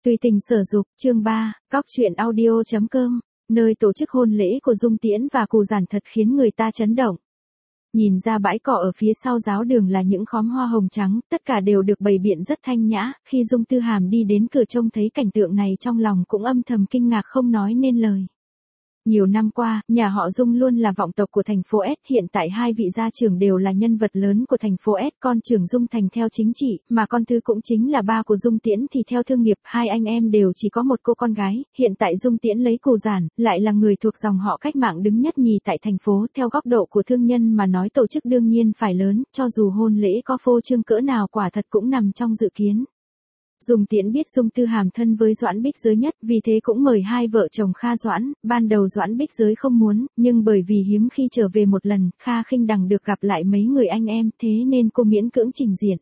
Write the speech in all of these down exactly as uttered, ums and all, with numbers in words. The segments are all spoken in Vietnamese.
Tùy tình sở dục, chương ba, cóc truyện audio chấm com, nơi tổ chức hôn lễ của Dung Tiễn và Cù Giản thật khiến người ta chấn động. Nhìn ra bãi cỏ ở phía sau giáo đường là những khóm hoa hồng trắng, tất cả đều được bày biện rất thanh nhã, khi Dung Tư Hàm đi đến cửa trông thấy cảnh tượng này trong lòng cũng âm thầm kinh ngạc không nói nên lời. Nhiều năm qua, nhà họ Dung luôn là vọng tộc của thành phố S, hiện tại hai vị gia trưởng đều là nhân vật lớn của thành phố S, con trưởng Dung Thành theo chính trị, mà con thứ cũng chính là ba của Dung Tiễn thì theo thương nghiệp, hai anh em đều chỉ có một cô con gái, hiện tại Dung Tiễn lấy Cù Giản, lại là người thuộc dòng họ cách mạng đứng nhất nhì tại thành phố, theo góc độ của thương nhân mà nói tổ chức đương nhiên phải lớn, cho dù hôn lễ có phô trương cỡ nào quả thật cũng nằm trong dự kiến. Dung Tiễn biết Dung Tư Hàm thân với Doãn Bích Giới nhất, vì thế cũng mời hai vợ chồng Kha Doãn, ban đầu Doãn Bích Giới không muốn, nhưng bởi vì hiếm khi trở về một lần, Kha Khinh Đằng được gặp lại mấy người anh em, thế nên cô miễn cưỡng trình diện.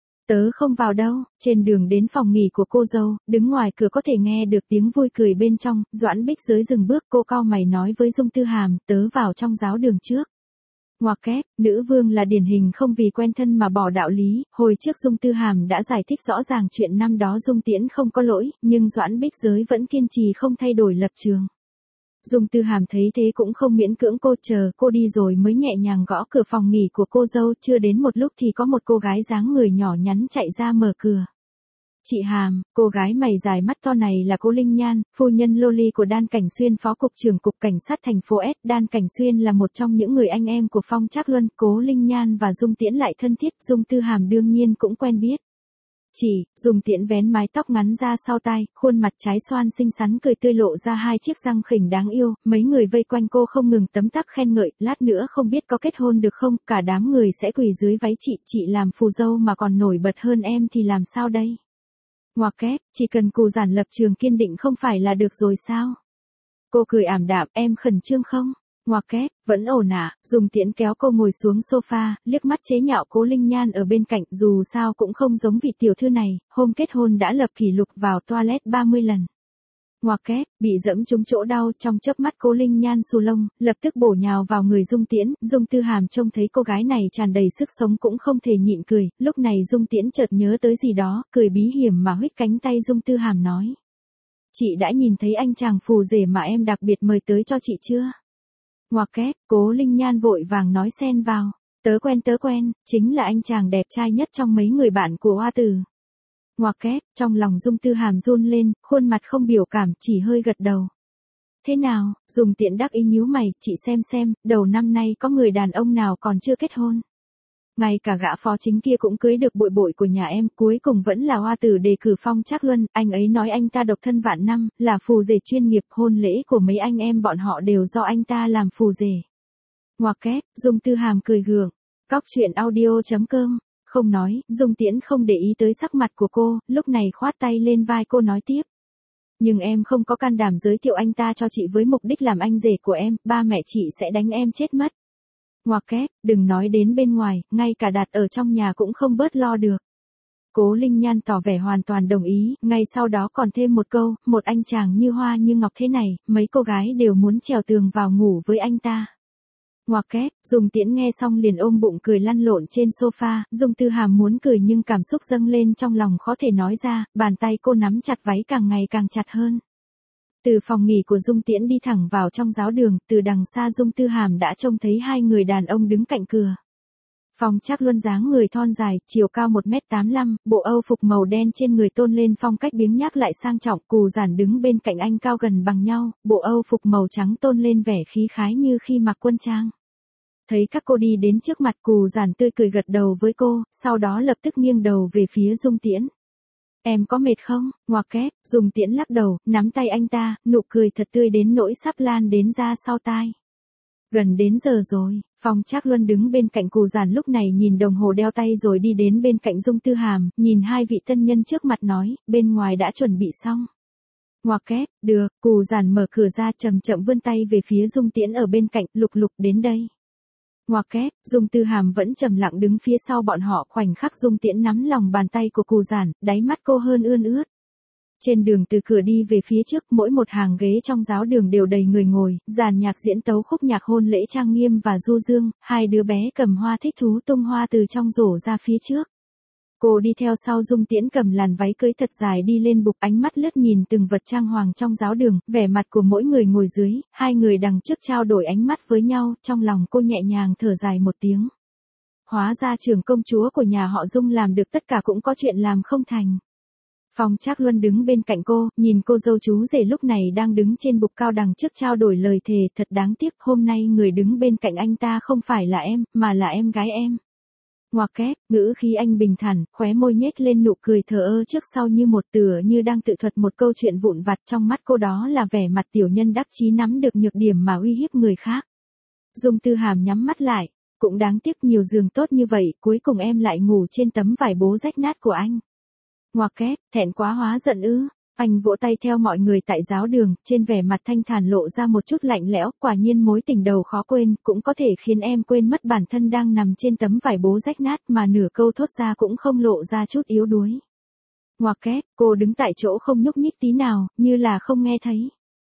Tớ không vào đâu, trên đường đến phòng nghỉ của cô dâu, đứng ngoài cửa có thể nghe được tiếng vui cười bên trong, Doãn Bích Giới dừng bước, cô cau mày nói với Dung Tư Hàm, tớ vào trong giáo đường trước. Ngoặc kép, nữ vương là điển hình không vì quen thân mà bỏ đạo lý, hồi trước Dung Tư Hàm đã giải thích rõ ràng chuyện năm đó Dung Tiễn không có lỗi, nhưng Doãn Bích Giới vẫn kiên trì không thay đổi lập trường. Dung Tư Hàm thấy thế cũng không miễn cưỡng cô, chờ cô đi rồi mới nhẹ nhàng gõ cửa phòng nghỉ của cô dâu, chưa đến một lúc thì có một cô gái dáng người nhỏ nhắn chạy ra mở cửa. Chị Hàm, cô gái mày dài mắt to này là cô Linh Nhan, phu nhân Loli của Đan Cảnh Xuyên, phó cục trưởng cục cảnh sát thành phố S. Đan Cảnh Xuyên là một trong những người anh em của Phong Trác Luân, cố Linh Nhan và Dung Tiễn lại thân thiết, Dung Tư Hàm đương nhiên cũng quen biết. Chỉ, Dung Tiễn vén mái tóc ngắn ra sau tai, khuôn mặt trái xoan xinh xắn cười tươi lộ ra hai chiếc răng khỉnh đáng yêu, mấy người vây quanh cô không ngừng tấm tắc khen ngợi, lát nữa không biết có kết hôn được không, cả đám người sẽ quỳ dưới váy chị, chị làm phù dâu mà còn nổi bật hơn em thì làm sao đây? Ngoặc kép, chỉ cần Cù Giản lập trường kiên định không phải là được rồi sao? Cô cười ảm đạm, em khẩn trương không? Ngoặc kép, vẫn ổn ạ, Dung Tiễn kéo cô ngồi xuống sofa, liếc mắt chế nhạo cố Linh Nhan ở bên cạnh, dù sao cũng không giống vị tiểu thư này, hôm kết hôn đã lập kỷ lục vào toilet ba mươi lần. Ngoặc kép, bị dẫm trúng chỗ đau, trong chớp mắt cố Linh Nhan xù lông, lập tức bổ nhào vào người Dung Tiễn, Dung Tư Hàm trông thấy cô gái này tràn đầy sức sống cũng không thể nhịn cười, lúc này Dung Tiễn chợt nhớ tới gì đó, cười bí hiểm mà huých cánh tay Dung Tư Hàm nói. Chị đã nhìn thấy anh chàng phù rể mà em đặc biệt mời tới cho chị chưa? Ngoặc kép, cố Linh Nhan vội vàng nói xen vào, tớ quen tớ quen, chính là anh chàng đẹp trai nhất trong mấy người bạn của Hoa Tử. Ngoặc kép, trong lòng Dung Tư Hàm run lên, khuôn mặt không biểu cảm, chỉ hơi gật đầu. Thế nào, Dung Tiễn đắc ý nhíu mày, chị xem xem, đầu năm nay có người đàn ông nào còn chưa kết hôn. Ngay cả gã phó chính kia cũng cưới được bội bội của nhà em, cuối cùng vẫn là Hoa Tử đề cử Phong Trác Luân, anh ấy nói anh ta độc thân vạn năm, là phù rể chuyên nghiệp, hôn lễ của mấy anh em bọn họ đều do anh ta làm phù rể. Ngoặc kép, Dung Tư Hàm cười gượng, cóc truyện audio chấm com. Không nói, Dung Tiễn không để ý tới sắc mặt của cô, lúc này khoát tay lên vai cô nói tiếp. Nhưng em không có can đảm giới thiệu anh ta cho chị với mục đích làm anh rể của em, ba mẹ chị sẽ đánh em chết mất. Ngoặc kép, đừng nói đến bên ngoài, ngay cả đặt ở trong nhà cũng không bớt lo được. Cố Linh Nhan tỏ vẻ hoàn toàn đồng ý, ngay sau đó còn thêm một câu, một anh chàng như hoa như ngọc thế này, mấy cô gái đều muốn trèo tường vào ngủ với anh ta. Ngoặc kép, Dung Tiễn nghe xong liền ôm bụng cười lăn lộn trên sofa, Dung Tư Hàm muốn cười nhưng cảm xúc dâng lên trong lòng khó thể nói ra, bàn tay cô nắm chặt váy càng ngày càng chặt hơn. Từ phòng nghỉ của Dung Tiễn đi thẳng vào trong giáo đường, từ đằng xa Dung Tư Hàm đã trông thấy hai người đàn ông đứng cạnh cửa. Phong Trác Luân dáng người thon dài, chiều cao một mét tám mươi lăm, bộ âu phục màu đen trên người tôn lên phong cách biếng nhác lại sang trọng, Cù Giản đứng bên cạnh anh cao gần bằng nhau, bộ âu phục màu trắng tôn lên vẻ khí khái như khi mặc quân trang. Thấy các cô đi đến trước mặt, Cù Giản tươi cười gật đầu với cô, sau đó lập tức nghiêng đầu về phía Dung Tiễn. Em có mệt không? Ngoặc kép, Dung Tiễn lắc đầu, nắm tay anh ta, nụ cười thật tươi đến nỗi sắp lan đến ra sau tai. Gần đến giờ rồi, Phong Trác Luân đứng bên cạnh Cù Giản lúc này nhìn đồng hồ đeo tay rồi đi đến bên cạnh Dung Tư Hàm, nhìn hai vị tân nhân trước mặt nói, bên ngoài đã chuẩn bị xong. Ngoặc kép, được, Cù Giản mở cửa ra chậm chậm vươn tay về phía Dung Tiễn ở bên cạnh, lục lục đến đây. Ngoặc kép, Dung Tư Hàm vẫn trầm lặng đứng phía sau bọn họ, khoảnh khắc Dung Tiễn nắm lòng bàn tay của Cù Giản, đáy mắt cô hơn ươn ướt. Trên đường từ cửa đi về phía trước, mỗi một hàng ghế trong giáo đường đều đầy người ngồi, dàn nhạc diễn tấu khúc nhạc hôn lễ trang nghiêm và du dương, hai đứa bé cầm hoa thích thú tung hoa từ trong rổ ra phía trước. Cô đi theo sau Dung Tiễn cầm làn váy cưới thật dài đi lên bục, ánh mắt lướt nhìn từng vật trang hoàng trong giáo đường, vẻ mặt của mỗi người ngồi dưới, hai người đằng trước trao đổi ánh mắt với nhau, trong lòng cô nhẹ nhàng thở dài một tiếng. Hóa ra trưởng công chúa của nhà họ Dung làm được tất cả cũng có chuyện làm không thành. Phong Trác Luân đứng bên cạnh cô, nhìn cô dâu chú rể lúc này đang đứng trên bục cao đằng trước trao đổi lời thề, thật đáng tiếc hôm nay người đứng bên cạnh anh ta không phải là em, mà là em gái em. Ngoặc kép, ngữ khí anh bình thản, khóe môi nhếch lên nụ cười thờ ơ trước sau như một tựa như đang tự thuật một câu chuyện vụn vặt, trong mắt cô đó là vẻ mặt tiểu nhân đắc chí nắm được nhược điểm mà uy hiếp người khác. Dung Tư Hàm nhắm mắt lại, cũng đáng tiếc nhiều giường tốt như vậy, cuối cùng em lại ngủ trên tấm vải bố rách nát của anh. Ngoặc kép, thẹn quá hóa giận ư? Anh vỗ tay theo mọi người tại giáo đường, trên vẻ mặt thanh thản lộ ra một chút lạnh lẽo, quả nhiên mối tình đầu khó quên, cũng có thể khiến em quên mất bản thân đang nằm trên tấm vải bố rách nát mà nửa câu thốt ra cũng không lộ ra chút yếu đuối. Ngoặc kép, cô đứng tại chỗ không nhúc nhích tí nào, như là không nghe thấy.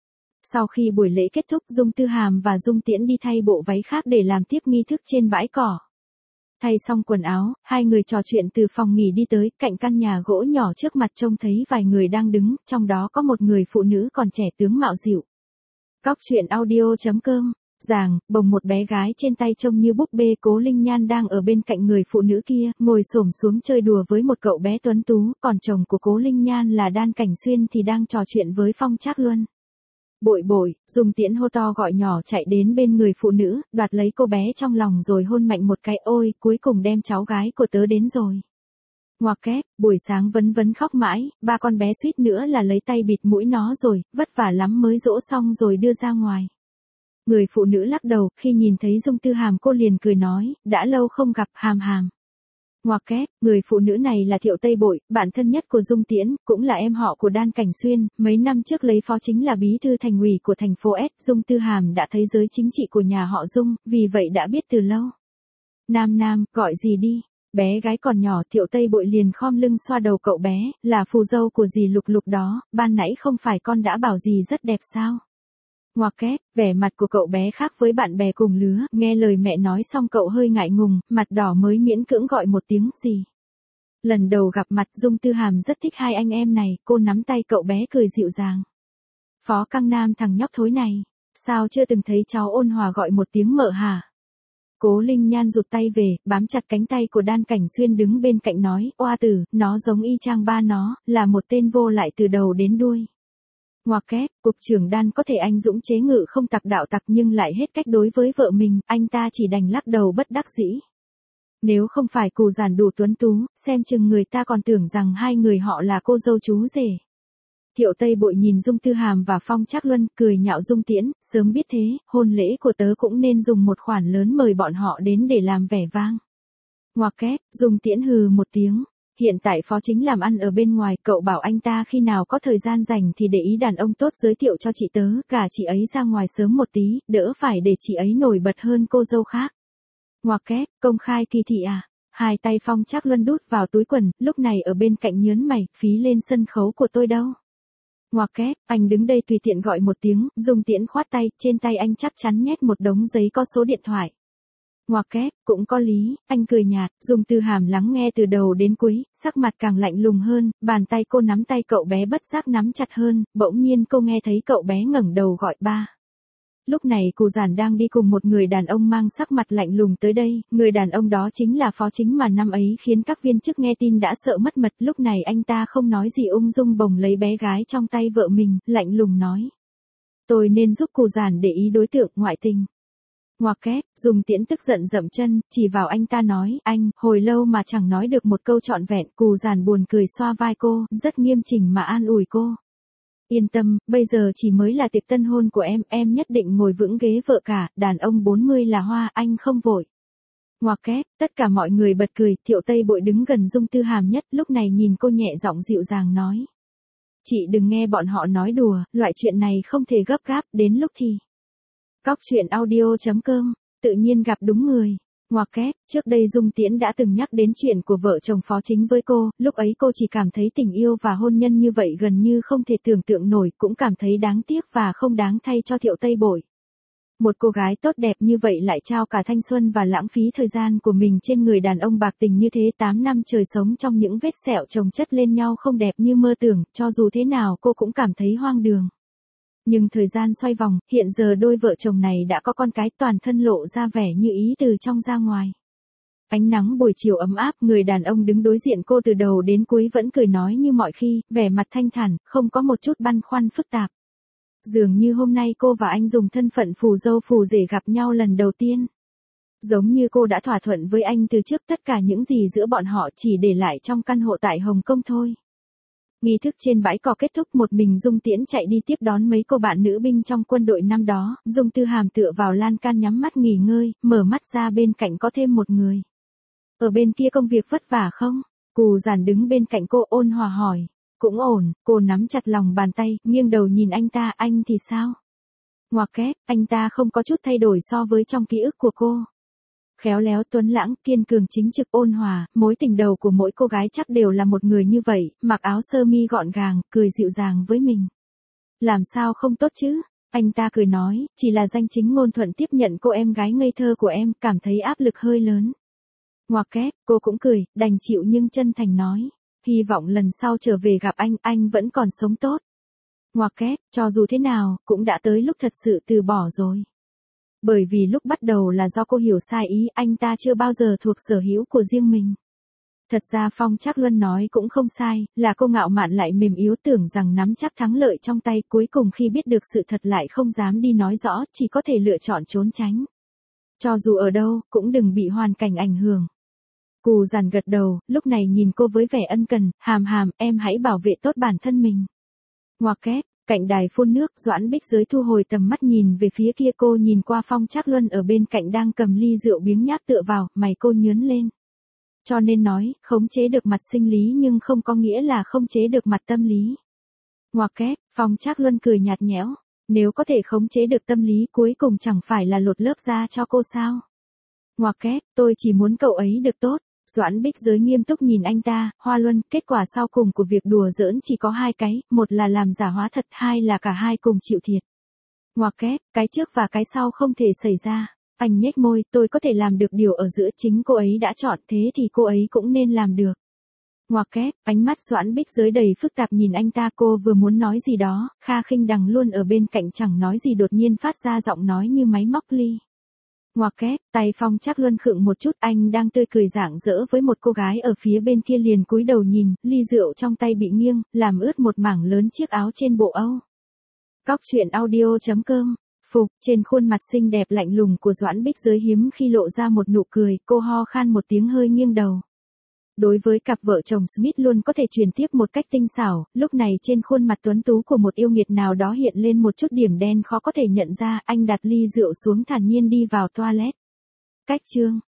Sau khi buổi lễ kết thúc, Dung Tư Hàm và Dung Tiễn đi thay bộ váy khác để làm tiếp nghi thức trên bãi cỏ. Thay xong quần áo, hai người trò chuyện từ phòng nghỉ đi tới cạnh căn nhà gỗ nhỏ trước mặt, trông thấy vài người đang đứng, trong đó có một người phụ nữ còn trẻ tướng mạo dịu. Cóc truyện audio chấm com, Giàng, bồng một bé gái trên tay trông như búp bê. Cố Linh Nhan đang ở bên cạnh người phụ nữ kia, ngồi xổm xuống chơi đùa với một cậu bé tuấn tú, còn chồng của Cố Linh Nhan là Đan Cảnh Xuyên thì đang trò chuyện với Phong Trác Luân. Bội bội, Dung Tiễn hô to gọi nhỏ chạy đến bên người phụ nữ, đoạt lấy cô bé trong lòng rồi hôn mạnh một cái, ôi, cuối cùng đem cháu gái của tớ đến rồi. Ngoặc kép, buổi sáng vấn vấn khóc mãi, ba con bé suýt nữa là lấy tay bịt mũi nó rồi, vất vả lắm mới dỗ xong rồi đưa ra ngoài. Người phụ nữ lắc đầu, khi nhìn thấy Dung Tư Hàm cô liền cười nói, đã lâu không gặp, Hàm Hàm. Ngoặc kép, người phụ nữ này là Thiệu Tây Bội, bạn thân nhất của Dung Tiễn, cũng là em họ của Đan Cảnh Xuyên, mấy năm trước lấy phó chính là bí thư thành ủy của thành phố S. Dung Tư Hàm đã thấy giới chính trị của nhà họ Dung, vì vậy đã biết từ lâu. Nam Nam, gọi gì đi? Bé gái còn nhỏ, Thiệu Tây Bội liền khom lưng xoa đầu cậu bé, là phù dâu của dì Lục Lục đó, ban nãy không phải con đã bảo dì rất đẹp sao? Ngoặc kép, vẻ mặt của cậu bé khác với bạn bè cùng lứa, nghe lời mẹ nói xong cậu hơi ngại ngùng, mặt đỏ mới miễn cưỡng gọi một tiếng gì. Lần đầu gặp mặt Dung Tư Hàm rất thích hai anh em này, cô nắm tay cậu bé cười dịu dàng. Phó Căng Nam, thằng nhóc thối này, sao chưa từng thấy cháu ôn hòa gọi một tiếng mợ hả? Cố Linh Nhan rụt tay về, bám chặt cánh tay của Đan Cảnh Xuyên đứng bên cạnh nói, oa tử, nó giống y chang ba nó, là một tên vô lại từ đầu đến đuôi. Ngoặc kép, cục trưởng Đan có thể anh dũng chế ngự không tặc đạo tặc nhưng lại hết cách đối với vợ mình, anh ta chỉ đành lắc đầu bất đắc dĩ. Nếu không phải Cù Giản đủ tuấn tú, xem chừng người ta còn tưởng rằng hai người họ là cô dâu chú rể. Thiệu Tây Bội nhìn Dung Tư Hàm và Phong Trác Luân, cười nhạo Dung Tiễn, sớm biết thế, hôn lễ của tớ cũng nên dùng một khoản lớn mời bọn họ đến để làm vẻ vang. Ngoặc kép, Dung Tiễn hừ một tiếng. Hiện tại phó chính làm ăn ở bên ngoài, cậu bảo anh ta khi nào có thời gian rảnh thì để ý đàn ông tốt giới thiệu cho chị tớ, cả chị ấy ra ngoài sớm một tí, đỡ phải để chị ấy nổi bật hơn cô dâu khác. Ngoặc kép, công khai kỳ thị à? Hai tay Phong Trác Luân đút vào túi quần, lúc này ở bên cạnh nhớn mày, phí lên sân khấu của tôi đâu. Ngoặc kép, anh đứng đây tùy tiện gọi một tiếng, Dung Tiễn khoát tay, trên tay anh chắc chắn nhét một đống giấy có số điện thoại. Ngoặc kép, cũng có lý, anh cười nhạt, Dung Tư Hàm lắng nghe từ đầu đến cuối, sắc mặt càng lạnh lùng hơn, bàn tay cô nắm tay cậu bé bất giác nắm chặt hơn, bỗng nhiên cô nghe thấy cậu bé ngẩng đầu gọi ba. Lúc này Cù Giản đang đi cùng một người đàn ông mang sắc mặt lạnh lùng tới đây, người đàn ông đó chính là phó chính mà năm ấy khiến các viên chức nghe tin đã sợ mất mật, lúc này anh ta không nói gì ung dung bồng lấy bé gái trong tay vợ mình, lạnh lùng nói. Tôi nên giúp Cù Giản để ý đối tượng ngoại tình. Ngoặc kép, Dung Tiễn tức giận dậm chân, chỉ vào anh ta nói, anh, hồi lâu mà chẳng nói được một câu trọn vẹn, Cù Giản buồn cười xoa vai cô, rất nghiêm chỉnh mà an ủi cô. Yên tâm, bây giờ chỉ mới là tiệc tân hôn của em, em nhất định ngồi vững ghế vợ cả, đàn ông bốn mươi là hoa, anh không vội. Ngoặc kép, tất cả mọi người bật cười, Thiệu Tây Bội đứng gần Dung Tư Hàm nhất, lúc này nhìn cô nhẹ giọng dịu dàng nói. Chị đừng nghe bọn họ nói đùa, loại chuyện này không thể gấp gáp, đến lúc thì. Cóc truyện audio chấm com, tự nhiên gặp đúng người. Ngoặc kép, trước đây Dung Tiễn đã từng nhắc đến chuyện của vợ chồng phó chính với cô, lúc ấy cô chỉ cảm thấy tình yêu và hôn nhân như vậy gần như không thể tưởng tượng nổi, cũng cảm thấy đáng tiếc và không đáng thay cho Thiệu Tây Bội. Một cô gái tốt đẹp như vậy lại trao cả thanh xuân và lãng phí thời gian của mình trên người đàn ông bạc tình như thế, tám năm trời sống trong những vết sẹo chồng chất lên nhau không đẹp như mơ tưởng, cho dù thế nào cô cũng cảm thấy hoang đường. Nhưng thời gian xoay vòng, hiện giờ đôi vợ chồng này đã có con cái, toàn thân lộ ra vẻ như ý từ trong ra ngoài. Ánh nắng buổi chiều ấm áp, người đàn ông đứng đối diện cô từ đầu đến cuối vẫn cười nói như mọi khi, vẻ mặt thanh thản, không có một chút băn khoăn phức tạp. Dường như hôm nay cô và anh dùng thân phận phù dâu phù rể gặp nhau lần đầu tiên. Giống như cô đã thỏa thuận với anh từ trước, tất cả những gì giữa bọn họ chỉ để lại trong căn hộ tại Hồng Kông thôi. Nghi thức trên bãi cỏ kết thúc, một mình Dung Tiễn chạy đi tiếp đón mấy cô bạn nữ binh trong quân đội năm đó. Dung Tư Hàm tựa vào lan can nhắm mắt nghỉ ngơi, mở mắt ra bên cạnh có thêm một người. Ở bên kia công việc vất vả không? Cù Giản đứng bên cạnh cô ôn hòa hỏi. Cũng ổn, cô nắm chặt lòng bàn tay, nghiêng đầu nhìn anh ta, anh thì sao? Ngoặc kép, anh ta không có chút thay đổi so với trong ký ức của cô. Khéo léo tuấn lãng, kiên cường chính trực ôn hòa, mối tình đầu của mỗi cô gái chắc đều là một người như vậy, mặc áo sơ mi gọn gàng, cười dịu dàng với mình. Làm sao không tốt chứ? Anh ta cười nói, chỉ là danh chính ngôn thuận tiếp nhận cô em gái ngây thơ của em, cảm thấy áp lực hơi lớn. Ngoặc kép, cô cũng cười, đành chịu nhưng chân thành nói. Hy vọng lần sau trở về gặp anh, anh vẫn còn sống tốt. Ngoặc kép, cho dù thế nào, cũng đã tới lúc thật sự từ bỏ rồi. Bởi vì lúc bắt đầu là do cô hiểu sai ý, anh ta chưa bao giờ thuộc sở hữu của riêng mình. Thật ra Phong Trác Luân nói cũng không sai, là cô ngạo mạn lại mềm yếu, tưởng rằng nắm chắc thắng lợi trong tay, cuối cùng khi biết được sự thật lại không dám đi nói rõ, chỉ có thể lựa chọn trốn tránh. Cho dù ở đâu, cũng đừng bị hoàn cảnh ảnh hưởng. Cù Giản gật đầu, lúc này nhìn cô với vẻ ân cần, Hàm Hàm, em hãy bảo vệ tốt bản thân mình. Ngoặc kép, cạnh đài phun nước, Doãn Bích Giới thu hồi tầm mắt nhìn về phía kia, cô nhìn qua Phong Trác Luân ở bên cạnh đang cầm ly rượu biếng nhác tựa vào, mày cô nhướng lên. Cho nên nói, khống chế được mặt sinh lý nhưng không có nghĩa là khống chế được mặt tâm lý. Ngoặc kép, Phong Trác Luân cười nhạt nhẽo, nếu có thể khống chế được tâm lý cuối cùng chẳng phải là lột lớp da cho cô sao? Ngoặc kép, tôi chỉ muốn cậu ấy được tốt. Doãn Bích Giới nghiêm túc nhìn anh ta, Hoa Luân, kết quả sau cùng của việc đùa giỡn chỉ có hai cái, một là làm giả hóa thật, hai là cả hai cùng chịu thiệt. Ngoặc kép, cái trước và cái sau không thể xảy ra. Anh nhếch môi, tôi có thể làm được điều ở giữa, chính cô ấy đã chọn, thế thì cô ấy cũng nên làm được. Ngoặc kép, ánh mắt Doãn Bích Giới đầy phức tạp nhìn anh ta, cô vừa muốn nói gì đó, Kha Khinh Đằng luôn ở bên cạnh chẳng nói gì, đột nhiên phát ra giọng nói như máy móc ly. Ngoặc kép, tay Phong Trác Luân khựng một chút, anh đang tươi cười rạng rỡ với một cô gái ở phía bên kia liền cúi đầu nhìn, ly rượu trong tay bị nghiêng, làm ướt một mảng lớn chiếc áo trên bộ Âu. Cóc truyện audio chấm com. Phục, trên khuôn mặt xinh đẹp lạnh lùng của Doãn Bích Giới hiếm khi lộ ra một nụ cười, cô ho khan một tiếng hơi nghiêng đầu. Đối với cặp vợ chồng Smith luôn có thể truyền tiếp một cách tinh xảo, lúc này trên khuôn mặt tuấn tú của một yêu nghiệt nào đó hiện lên một chút điểm đen khó có thể nhận ra, anh đặt ly rượu xuống thản nhiên đi vào toilet. Cách chương